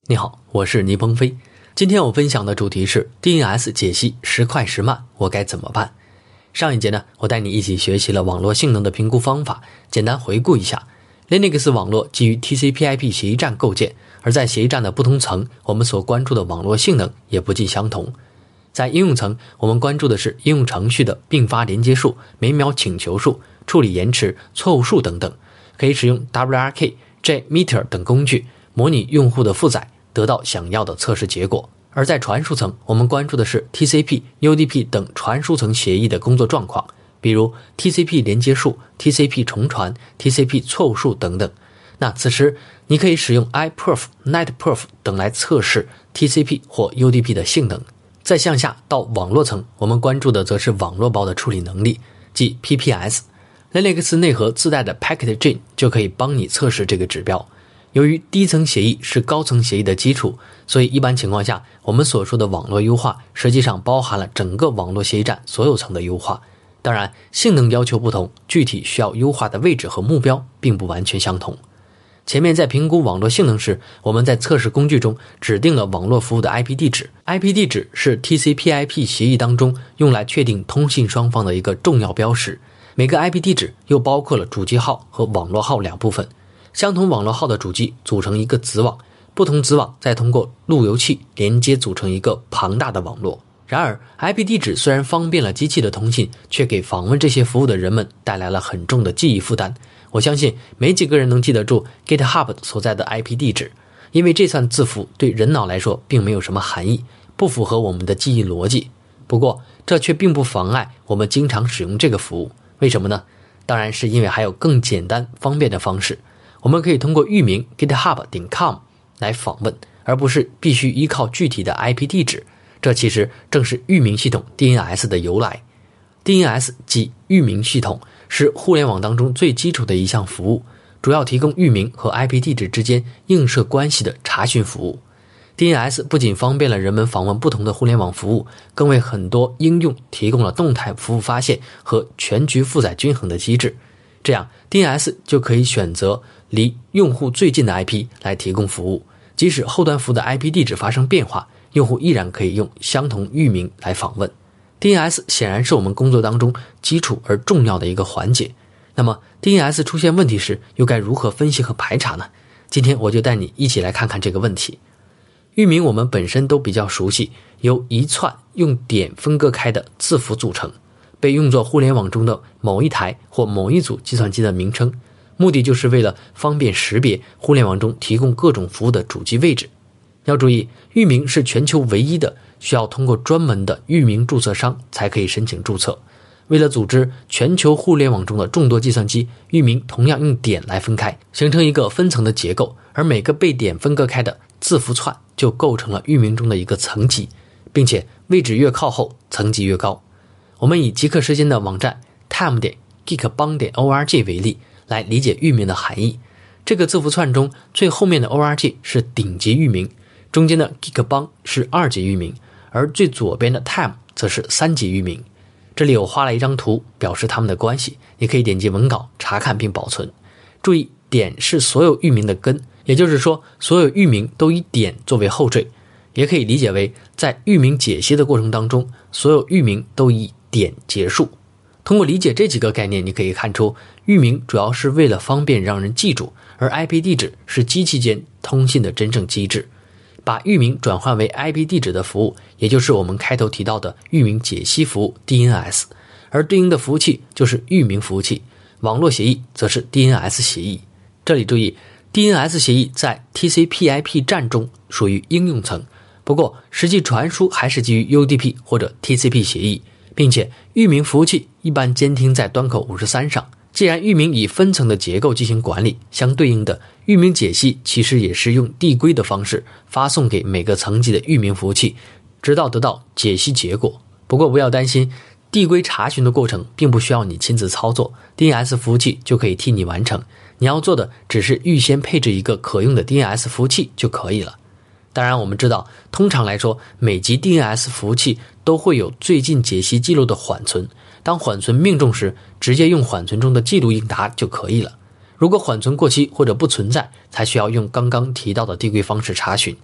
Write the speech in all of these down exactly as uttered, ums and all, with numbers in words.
你好，我是倪鹏飞。今天我分享的主题是 D N S 解析时快时慢，我该怎么办？上一节呢，我带你一起学习了网络性能的评估方法。简单回顾一下， Linux 网络基于 T C P I P 协议站构建，而在协议站的不同层，我们所关注的网络性能也不尽相同。在应用层，我们关注的是应用程序的并发连接数、每秒请求数、处理延迟、错误数等等，可以使用 W R K、JMeter 等工具模拟用户的负载，得到想要的测试结果。而在传输层，我们关注的是 T C P、U D P 等传输层协议的工作状况，比如 T C P 连接数、T C P 重传、T C P 错误数等等。那此时你可以使用 iPerf、NetPerf 等来测试 T C P 或 U D P 的性能。再向下到网络层，我们关注的则是网络包的处理能力，即 P P S。Linux 内核自带的 PacketJam 就可以帮你测试这个指标。由于低层协议是高层协议的基础，所以一般情况下，我们所说的网络优化实际上包含了整个网络协议站所有层的优化。当然，性能要求不同，具体需要优化的位置和目标并不完全相同。前面在评估网络性能时，我们在测试工具中指定了网络服务的 I P 地址。I P 地址是 T C P I P 协议当中用来确定通信双方的一个重要标识。每个 I P 地址又包括了主机号和网络号两部分。相同网络号的主机组成一个子网，不同子网再通过路由器连接组成一个庞大的网络。然而 I P 地址虽然方便了机器的通信，却给访问这些服务的人们带来了很重的记忆负担。我相信没几个人能记得住 GitHub 所在的 I P 地址，因为这串字符对人脑来说并没有什么含义，不符合我们的记忆逻辑。不过这却并不妨碍我们经常使用这个服务。为什么呢？当然是因为还有更简单方便的方式。我们可以通过域名 github 点 com 来访问，而不是必须依靠具体的 I P 地址。这其实正是域名系统 D N S 的由来。 D N S 即域名系统，是互联网当中最基础的一项服务，主要提供域名和 I P 地址之间映射关系的查询服务。 D N S 不仅方便了人们访问不同的互联网服务，更为很多应用提供了动态服务发现和全局负载均衡的机制。这样 D N S 就可以选择离用户最近的 I P 来提供服务，即使后端服务的 I P 地址发生变化，用户依然可以用相同域名来访问。 D N S 显然是我们工作当中基础而重要的一个环节。那么 D N S 出现问题时又该如何分析和排查呢？今天我就带你一起来看看这个问题。域名我们本身都比较熟悉，由一串用点分割开的字符组成，被用作互联网中的某一台或某一组计算机的名称，目的就是为了方便识别互联网中提供各种服务的主机位置。要注意，域名是全球唯一的，需要通过专门的域名注册商才可以申请注册。为了组织全球互联网中的众多计算机，域名同样用点来分开，形成一个分层的结构，而每个被点分割开的字符串就构成了域名中的一个层级，并且位置越靠后，层级越高。我们以极客时间的网站 time 点 geekbang 点 org 为例，来理解域名的含义。这个字符串中最后面的 org 是顶级域名，中间的 geekbang 是二级域名，而最左边的 time 则是三级域名。这里我画了一张图表示它们的关系，你可以点击文稿查看并保存。注意，点是所有域名的根，也就是说所有域名都以点作为后缀，也可以理解为在域名解析的过程当中，所有域名都以点结束。通过理解这几个概念，你可以看出域名主要是为了方便让人记住，而 I P 地址是机器间通信的真正机制。把域名转换为 I P 地址的服务，也就是我们开头提到的域名解析服务 D N S， 而对应的服务器就是域名服务器，网络协议则是 D N S 协议。这里注意， D N S 协议在 T C P I P 站中属于应用层，不过实际传输还是基于 U D P 或者 T C P 协议，并且域名服务器一般监听在端口五十三上。既然域名以分层的结构进行管理，相对应的域名解析其实也是用递归的方式发送给每个层级的域名服务器，直到得到解析结果。不过不要担心，递归查询的过程并不需要你亲自操作， D N S 服务器就可以替你完成。你要做的只是预先配置一个可用的 D N S 服务器就可以了。当然我们知道，通常来说每级 D N S 服务器都会有最近解析记录的缓存，当缓存命中时，直接用缓存中的记录应答就可以了。如果缓存过期或者不存在，才需要用刚刚提到的递归方式查询。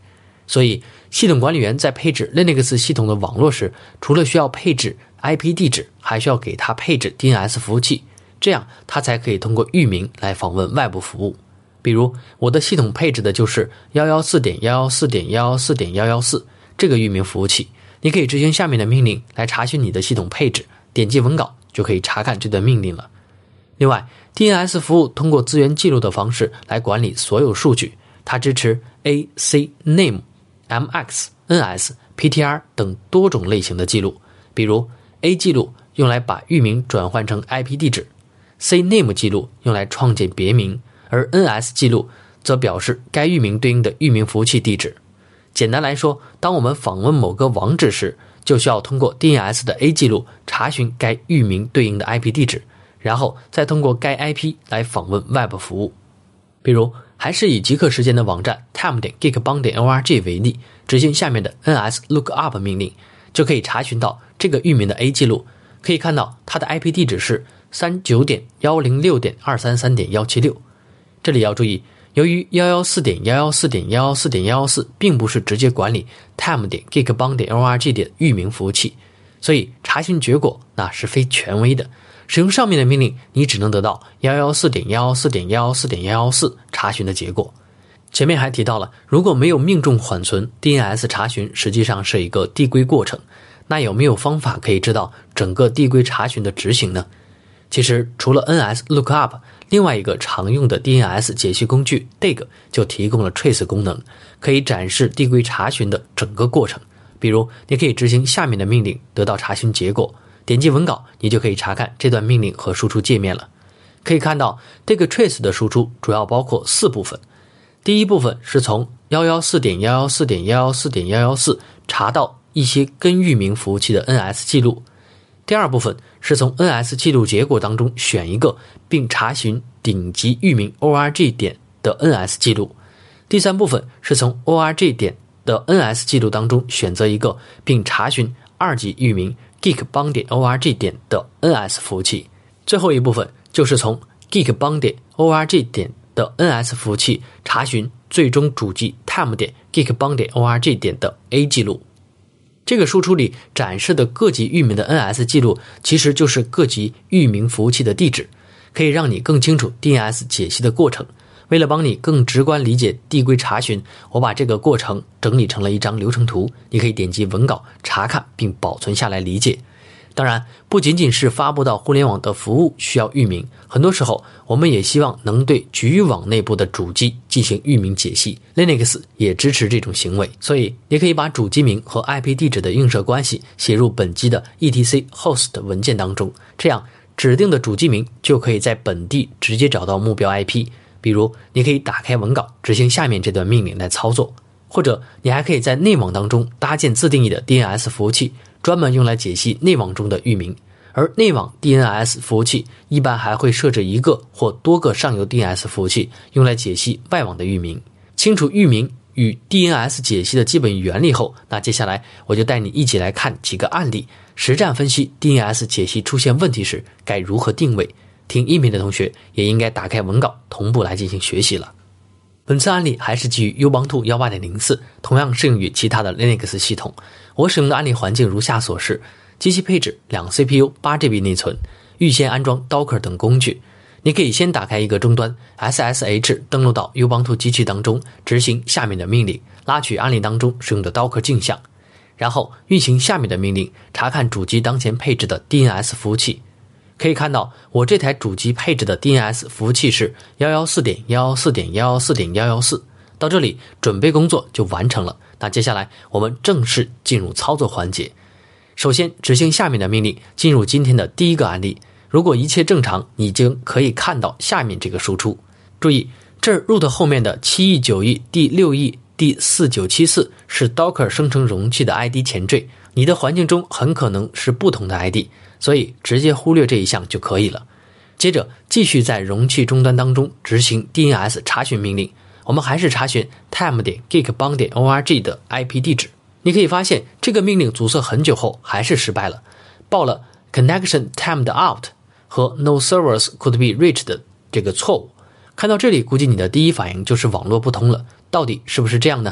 所以系统管理员在配置 Linux 系统的网络时，除了需要配置 I P 地址，还需要给它配置 D N S 服务器，这样它才可以通过域名来访问外部服务。比如我的系统配置的就是 一一四点一一四点一一四点一一四 这个域名服务器，你可以执行下面的命令来查询你的系统配置，点击文稿就可以查看这段命令了。另外 D N S 服务通过资源记录的方式来管理所有数据，它支持 A C Name、M X、N S、P T R 等多种类型的记录。比如 A 记录用来把域名转换成 I P 地址， C Name 记录用来创建别名，而 N S 记录则表示该域名对应的域名服务器地址。简单来说，当我们访问某个网址时，就需要通过 D N S 的 A 记录查询该域名对应的 I P 地址，然后再通过该 I P 来访问外部服务。比如还是以极客时间的网站 time.geekbang.org 为例，执行下面的 N S lookup 命令，就可以查询到这个域名的 A 记录，可以看到它的 I P 地址是 三十九点一零六点二三三点一七六。这里要注意，由于 一一四点一一四点一一四点一一四 并不是直接管理 time.geekbang.org 的域名服务器，所以查询结果那是非权威的。使用上面的命令，你只能得到 一一四点一一四点一一四点一一四 查询的结果。前面还提到了，如果没有命中缓存， D N S 查询实际上是一个递归过程。那有没有方法可以知道整个递归查询的执行呢？其实除了 N S lookup， 另外一个常用的 D N S 解析工具 dig 就提供了 trace 功能，可以展示递归查询的整个过程。比如你可以执行下面的命令，得到查询结果，点击文稿，你就可以查看这段命令和输出界面了。可以看到 dig trace 的输出主要包括四部分。第一部分是从 一一四点一一四点一一四点一一四 查到一些根域名服务器的 N S 记录。第二部分是从 N S 记录结果当中选一个，并查询顶级域名 org 点的 N S 记录。第三部分是从 org 点的 N S 记录当中选择一个，并查询二级域名 geekbang.org 点的 N S 服务器。最后一部分就是从 geekbang.org 点的 N S 服务器查询最终主机 time.geekbang.org 点的 A 记录。这个输出里展示的各级域名的 N S 记录，其实就是各级域名服务器的地址，可以让你更清楚 D N S 解析的过程。为了帮你更直观理解递归查询，我把这个过程整理成了一张流程图，你可以点击文稿查看并保存下来理解。当然，不仅仅是发布到互联网的服务需要域名，很多时候我们也希望能对局域网内部的主机进行域名解析， Linux 也支持这种行为，所以你可以把主机名和 I P 地址的映射关系写入本机的 E T C host 文件当中，这样指定的主机名就可以在本地直接找到目标 I P。 比如你可以打开文稿执行下面这段命令来操作，或者你还可以在内网当中搭建自定义的 D N S 服务器，专门用来解析内网中的域名。而内网 D N S 服务器一般还会设置一个或多个上游 D N S 服务器，用来解析外网的域名。清楚域名与 D N S 解析的基本原理后，那接下来我就带你一起来看几个案例，实战分析 D N S 解析出现问题时该如何定位。听音频的同学也应该打开文稿同步来进行学习了。本次案例还是基于 Ubuntu 十八点零四， 同样适用于其他的 Linux 系统。我使用的案例环境如下所示：机器配置两 C P U 八 G B 内存，预先安装 Docker 等工具。你可以先打开一个终端 S S H 登录到 Ubuntu 机器当中，执行下面的命令，拉取案例当中使用的 Docker 镜像，然后运行下面的命令，查看主机当前配置的 D N S 服务器。可以看到我这台主机配置的 D N S 服务器是 一一四点一一四点一一四点一一四。 到这里准备工作就完成了，那接下来我们正式进入操作环节。首先执行下面的命令，进入今天的第一个案例。如果一切正常，你就可以看到下面这个输出。注意，这儿 root 后面的 七 E 九 E 第六 E 第四九七四是 Docker 生成容器的 I D 前缀，你的环境中很可能是不同的 I D， 所以直接忽略这一项就可以了。接着继续在容器终端当中执行 D N S 查询命令，我们还是查询 time.geekbang.org 的 I P 地址。你可以发现这个命令阻塞很久后还是失败了，报了 connection timed out 和 no servers could be reached 的这个错误。看到这里，估计你的第一反应就是网络不通了，到底是不是这样呢？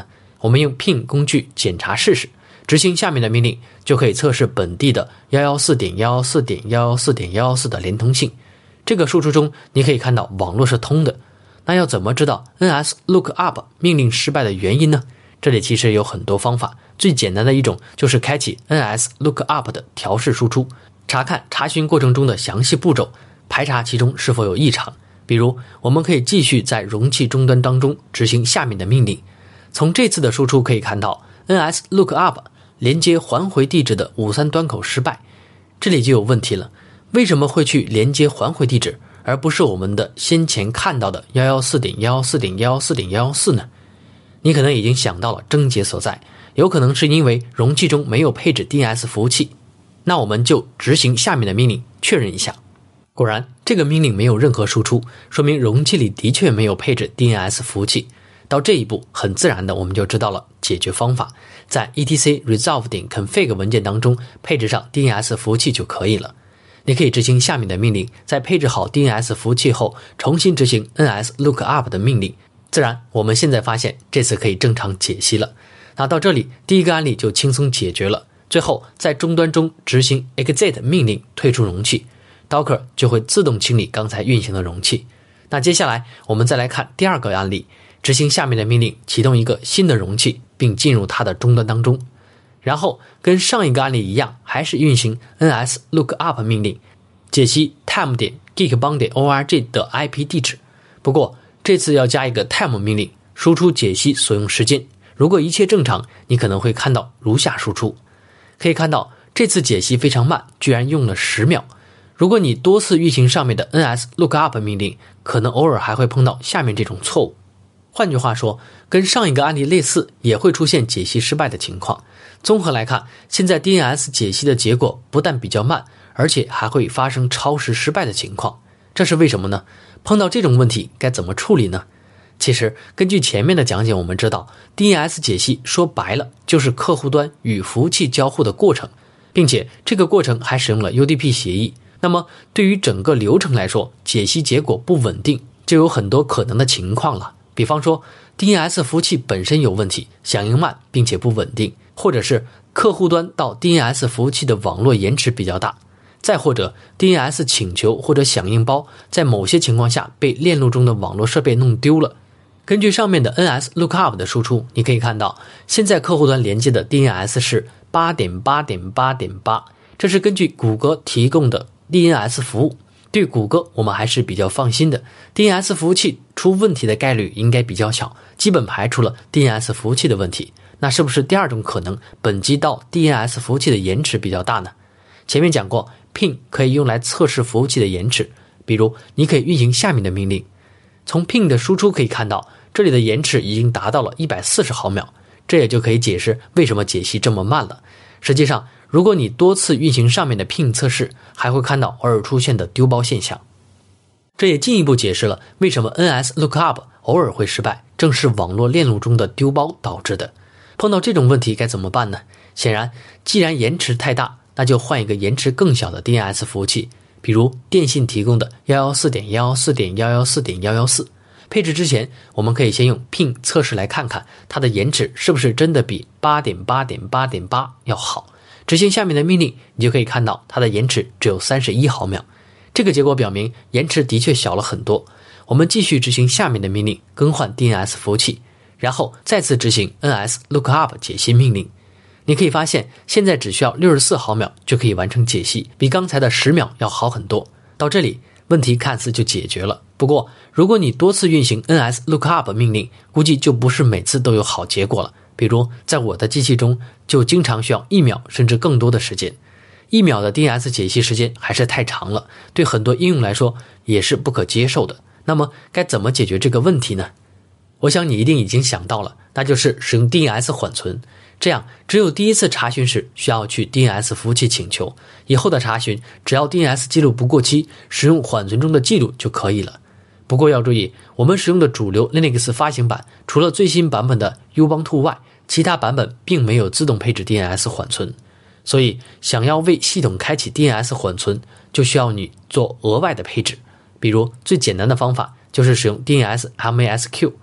我们用 ping 工具检查试试，执行下面的命令，就可以测试本地的 一一四点一一四点一一四点一一四 的连通性。这个输出中你可以看到网络是通的。那要怎么知道 nslookup 命令失败的原因呢？这里其实有很多方法，最简单的一种就是开启 nslookup 的调试输出，查看查询过程中的详细步骤，排查其中是否有异常。比如我们可以继续在容器终端当中执行下面的命令。从这次的输出可以看到 nslookup 连接还回地址的五三端口失败，这里就有问题了。为什么会去连接还回地址，而不是我们的先前看到的 一一四点一一四点一一四点一一四 呢？你可能已经想到了症结所在，有可能是因为容器中没有配置 D N S 服务器。那我们就执行下面的命令确认一下。果然这个命令没有任何输出，说明容器里的确没有配置 D N S 服务器。到这一步很自然的我们就知道了解决方法，在 etc resolve 点 config 文件当中配置上 D N S 服务器就可以了。你可以执行下面的命令，在配置好 D N S 服务器后重新执行 nslookup 的命令。自然我们现在发现这次可以正常解析了。那到这里第一个案例就轻松解决了。最后在终端中执行 exit 命令退出容器， Docker 就会自动清理刚才运行的容器。那接下来我们再来看第二个案例，执行下面的命令，启动一个新的容器并进入它的终端当中，然后跟上一个案例一样，还是运行 nslookup 命令，解析 time 点 geekbang 点 org 的 I P 地址。不过这次要加一个 time 命令，输出解析所用时间。如果一切正常，你可能会看到如下输出。可以看到这次解析非常慢，居然用了十秒。如果你多次运行上面的 nslookup 命令，可能偶尔还会碰到下面这种错误。换句话说，跟上一个案例类似，也会出现解析失败的情况。综合来看，现在 D N S 解析的结果不但比较慢，而且还会发生超时失败的情况。这是为什么呢？碰到这种问题该怎么处理呢？其实根据前面的讲解，我们知道 D N S 解析说白了就是客户端与服务器交互的过程，并且这个过程还使用了 U D P 协议。那么对于整个流程来说，解析结果不稳定，就有很多可能的情况了。比方说 D N S 服务器本身有问题，响应慢并且不稳定，或者是客户端到 D N S 服务器的网络延迟比较大，再或者 D N S 请求或者响应包在某些情况下被链路中的网络设备弄丢了。根据上面的 nslookup 的输出，你可以看到现在客户端连接的 D N S 是 八点八点八点八， 这是根据谷歌提供的 D N S 服务。对谷歌我们还是比较放心的， D N S 服务器出问题的概率应该比较小，基本排除了 D N S 服务器的问题。那是不是第二种可能，本机到 D N S 服务器的延迟比较大呢？前面讲过 ping 可以用来测试服务器的延迟，比如你可以运行下面的命令。从 ping 的输出可以看到，这里的延迟已经达到了一百四十毫秒，这也就可以解释为什么解析这么慢了。实际上如果你多次运行上面的 ping 测试，还会看到偶尔出现的丢包现象。这也进一步解释了为什么 nslookup 偶尔会失败，正是网络链路中的丢包导致的。碰到这种问题该怎么办呢？显然既然延迟太大，那就换一个延迟更小的 D N S 服务器，比如电信提供的 一一四点一一四点一一四点一一四。配置之前我们可以先用 ping 测试来看看它的延迟是不是真的比 八点八点八点八 要好。执行下面的命令，你就可以看到它的延迟只有三十一毫秒，这个结果表明延迟的确小了很多。我们继续执行下面的命令，更换 D N S 服务器，然后再次执行 nslookup 解析命令。你可以发现现在只需要六十四毫秒就可以完成解析，比刚才的十秒要好很多。到这里问题看似就解决了。不过如果你多次运行 nslookup 命令，估计就不是每次都有好结果了。比如在我的机器中就经常需要一秒甚至更多的时间，一秒的 D N S 解析时间还是太长了，对很多应用来说也是不可接受的。那么该怎么解决这个问题呢？我想你一定已经想到了，那就是使用 D N S 缓存。这样只有第一次查询时需要去 D N S 服务器请求，以后的查询只要 D N S 记录不过期，使用缓存中的记录就可以了。不过要注意，我们使用的主流 Linux 发行版除了最新版本的 Ubuntu 外，其他版本并没有自动配置 D N S 缓存，所以想要为系统开启 D N S 缓存，就需要你做额外的配置。比如最简单的方法就是使用 D N S M A S Q，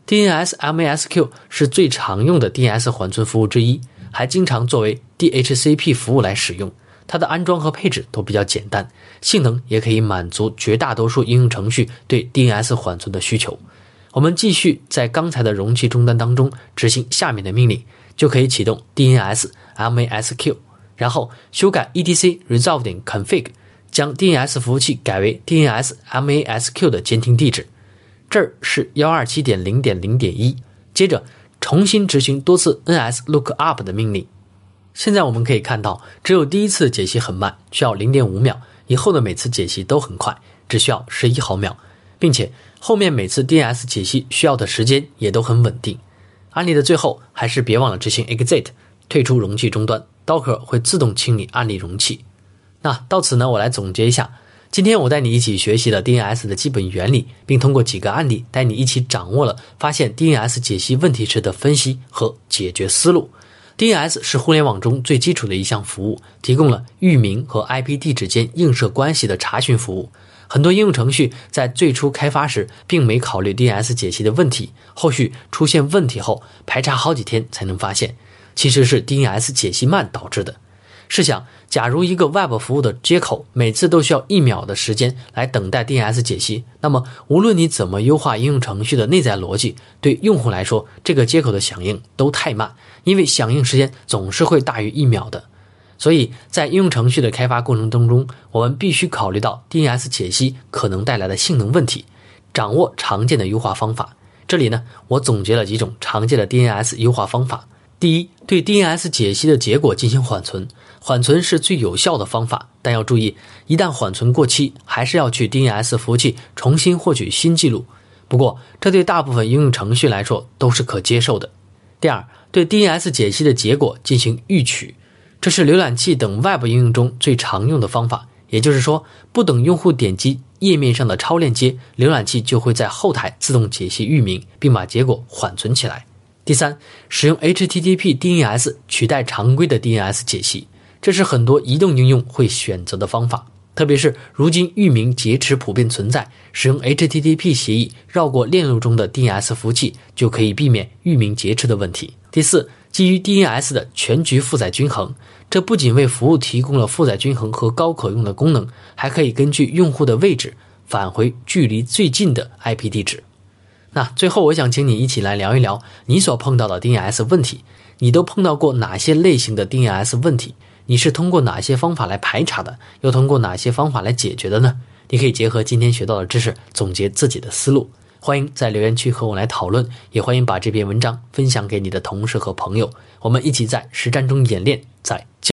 D N S M A S Q 是最常用的 D N S 缓存服务之一，还经常作为 D H C P 服务来使用。它的安装和配置都比较简单，性能也可以满足绝大多数应用程序对 D N S 缓存的需求。我们继续在刚才的容器终端当中执行下面的命令，就可以启动 D N S M A S Q， 然后修改 E T C resolve config， 将 D N S 服务器改为 D N S M A S Q 的监听地址。这儿是 一二七点零点零点一， 接着重新执行多次 N S lookup 的命令。现在我们可以看到，只有第一次解析很慢，需要 零点五秒，以后的每次解析都很快，只需要十一毫秒，并且后面每次 D N S 解析需要的时间也都很稳定。案例的最后还是别忘了执行 exit， 退出容器终端， Docker 会自动清理案例容器。那到此呢，我来总结一下，今天我带你一起学习了 D N S 的基本原理，并通过几个案例带你一起掌握了发现 D N S 解析问题时的分析和解决思路。D N S 是互联网中最基础的一项服务，提供了域名和 I P 地址间映射关系的查询服务。很多应用程序在最初开发时并没考虑 D N S 解析的问题，后续出现问题后排查好几天才能发现，其实是 D N S 解析慢导致的。试想，假如一个 Web 服务的接口每次都需要一秒的时间来等待 D N S 解析，那么无论你怎么优化应用程序的内在逻辑，对用户来说，这个接口的响应都太慢，因为响应时间总是会大于一秒的。所以在应用程序的开发过程当中，我们必须考虑到 D N S 解析可能带来的性能问题，掌握常见的优化方法。这里呢，我总结了几种常见的 D N S 优化方法。第一，对 D N S 解析的结果进行缓存。缓存是最有效的方法，但要注意，一旦缓存过期，还是要去 D N S 服务器重新获取新记录。不过，这对大部分应用程序来说都是可接受的。第二，对 D N S 解析的结果进行预取。这是浏览器等 Web 应用中最常用的方法，也就是说，不等用户点击页面上的超链接，浏览器就会在后台自动解析域名，并把结果缓存起来。第三，使用 H T T P D N S 取代常规的 D N S 解析，这是很多移动应用会选择的方法，特别是如今域名劫持普遍存在，使用 H T T P 协议绕过链路中的 D N S 服务器，就可以避免域名劫持的问题。第四，基于 D N S 的全局负载均衡，这不仅为服务提供了负载均衡和高可用的功能，还可以根据用户的位置返回距离最近的 I P 地址。那最后我想请你一起来聊一聊你所碰到的 D N S 问题，你都碰到过哪些类型的 D N S 问题？你是通过哪些方法来排查的？又通过哪些方法来解决的呢？你可以结合今天学到的知识总结自己的思路。欢迎在留言区和我来讨论，也欢迎把这篇文章分享给你的同事和朋友，我们一起在实战中演练，再见。